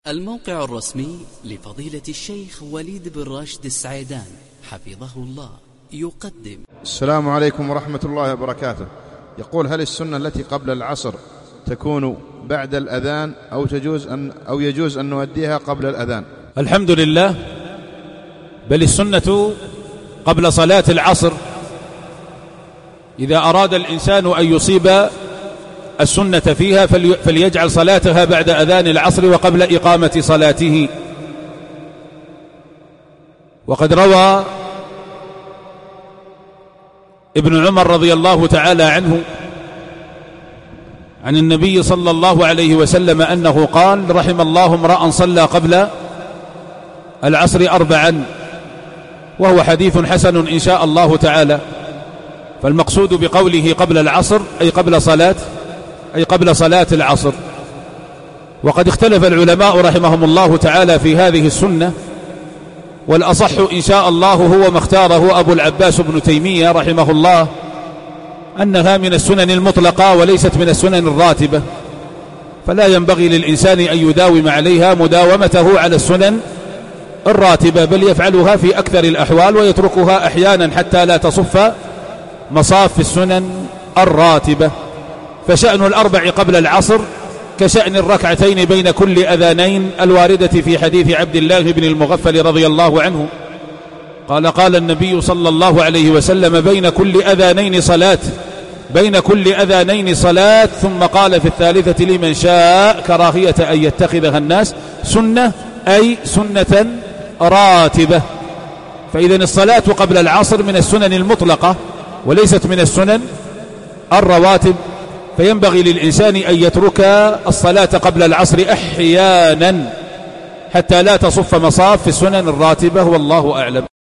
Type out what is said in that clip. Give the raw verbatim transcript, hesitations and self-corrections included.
الموقع الرسمي لفضيلة الشيخ وليد بن راشد السعيدان حفظه الله يقدم. السلام عليكم ورحمة الله وبركاته. يقول: هل السنة التي قبل العصر تكون بعد الأذان أو تجوز أن أو يجوز أن نؤديها قبل الأذان؟ الحمد لله، بل السنة قبل صلاة العصر إذا أراد الإنسان أن يصيب السنة فيها فليجعل صلاتها بعد أذان العصر وقبل إقامة صلاته. وقد روى ابن عمر رضي الله تعالى عنه عن النبي صلى الله عليه وسلم أنه قال: رحم الله امرأ صلى قبل العصر أربعا، وهو حديث حسن إن شاء الله تعالى. فالمقصود بقوله قبل العصر أي قبل صلاة أي قبل صلاة العصر. وقد اختلف العلماء رحمهم الله تعالى في هذه السنة، والأصح إن شاء الله هو ما اختاره أبو العباس بن تيمية رحمه الله، أنها من السنن المطلقة وليست من السنن الراتبة، فلا ينبغي للإنسان أن يداوم عليها مداومته على السنن الراتبة، بل يفعلها في أكثر الأحوال ويتركها أحيانا حتى لا تصف مصاف السنن الراتبة. فشأن الأربع قبل العصر كشأن الركعتين بين كل أذانين الواردة في حديث عبد الله بن المغفل رضي الله عنه قال: قال النبي صلى الله عليه وسلم: بين كل أذانين صلاة بين كل أذانين صلاة ثم قال في الثالثة: لمن شاء كراهية أن يتخذها الناس سنة، أي سنة راتبة. فإذا الصلاة قبل العصر من السنن المطلقة وليست من السنن الرواتب، فينبغي للإنسان أن يترك الصلاة قبل العصر أحيانا حتى لا تصف مصاف في السنن الراتبة، والله أعلم.